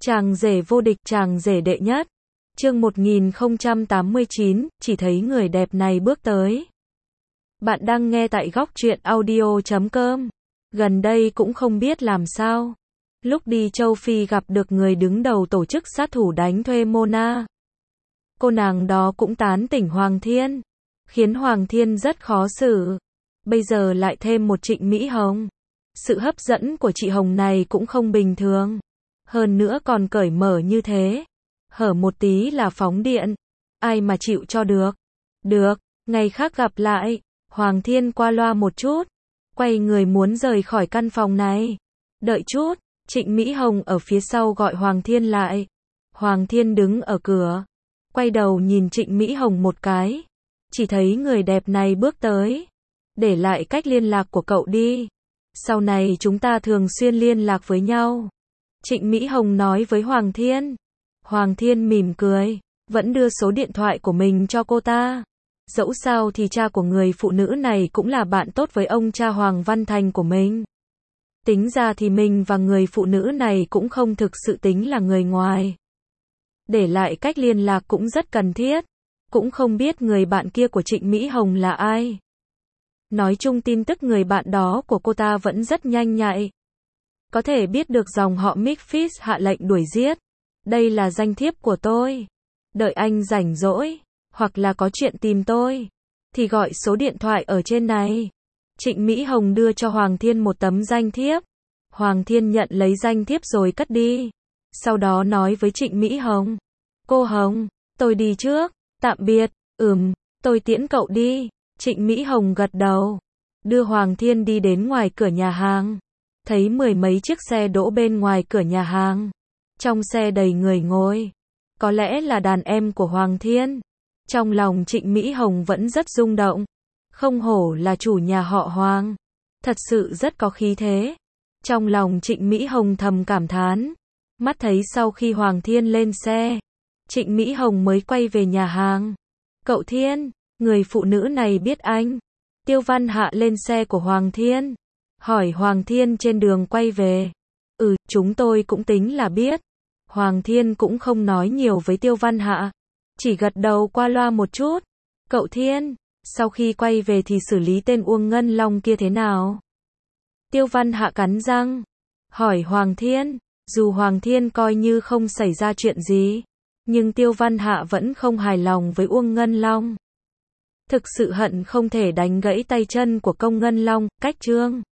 Chàng rể vô địch, chàng rể đệ nhất. Chương 1089, chỉ thấy người đẹp này bước tới. Bạn đang nghe tại góc truyện audio.com. Gần đây cũng không biết làm sao. Lúc đi châu Phi gặp được người đứng đầu tổ chức sát thủ đánh thuê Mona. Cô nàng đó cũng tán tỉnh Hoàng Thiên, khiến Hoàng Thiên rất khó xử. Bây giờ lại thêm một Trịnh Mỹ Hồng. Sự hấp dẫn của chị Hồng này cũng không bình thường. Hơn nữa còn cởi mở như thế. Hở một tí là phóng điện. Ai mà chịu cho được. Được, ngày khác gặp lại. Hoàng Thiên qua loa một chút. Quay người muốn rời khỏi căn phòng này. Đợi chút, Trịnh Mỹ Hồng ở phía sau gọi Hoàng Thiên lại. Hoàng Thiên đứng ở cửa. Quay đầu nhìn Trịnh Mỹ Hồng một cái. Chỉ thấy người đẹp này bước tới. Để lại cách liên lạc của cậu đi. Sau này chúng ta thường xuyên liên lạc với nhau. Trịnh Mỹ Hồng nói với Hoàng Thiên. Hoàng Thiên mỉm cười, vẫn đưa số điện thoại của mình cho cô ta. Dẫu sao thì cha của người phụ nữ này cũng là bạn tốt với ông cha Hoàng Văn Thành của mình. Tính ra thì mình và người phụ nữ này cũng không thực sự tính là người ngoài. Để lại cách liên lạc cũng rất cần thiết. Cũng không biết người bạn kia của Trịnh Mỹ Hồng là ai. Nói chung tin tức người bạn đó của cô ta vẫn rất nhanh nhạy. Có thể biết được dòng họ Memphis hạ lệnh đuổi giết. Đây là danh thiếp của tôi. Đợi anh rảnh rỗi, hoặc là có chuyện tìm tôi, thì gọi số điện thoại ở trên này. Trịnh Mỹ Hồng đưa cho Hoàng Thiên một tấm danh thiếp. Hoàng Thiên nhận lấy danh thiếp rồi cất đi. Sau đó nói với Trịnh Mỹ Hồng. Cô Hồng, tôi đi trước, tạm biệt. Tôi tiễn cậu đi. Trịnh Mỹ Hồng gật đầu. Đưa Hoàng Thiên đi đến ngoài cửa nhà hàng. Thấy mười mấy chiếc xe đỗ bên ngoài cửa nhà hàng. Trong xe đầy người ngồi. Có lẽ là đàn em của Hoàng Thiên. Trong lòng Trịnh Mỹ Hồng vẫn rất rung động. Không hổ là chủ nhà họ Hoàng. Thật sự rất có khí thế. Trong lòng Trịnh Mỹ Hồng thầm cảm thán. Mắt thấy sau khi Hoàng Thiên lên xe, Trịnh Mỹ Hồng mới quay về nhà hàng. Cậu Thiên, người phụ nữ này biết anh. Tiêu Văn Hạ lên xe của Hoàng Thiên. Hỏi Hoàng Thiên trên đường quay về. Chúng tôi cũng tính là biết. Hoàng Thiên cũng không nói nhiều với Tiêu Văn Hạ. Chỉ gật đầu qua loa một chút. Cậu Thiên, sau khi quay về thì xử lý tên Uông Ngân Long kia thế nào? Tiêu Văn Hạ cắn răng. Hỏi Hoàng Thiên. Dù Hoàng Thiên coi như không xảy ra chuyện gì. Nhưng Tiêu Văn Hạ vẫn không hài lòng với Uông Ngân Long. Thực sự hận không thể đánh gãy tay chân của công Ngân Long, cách Trương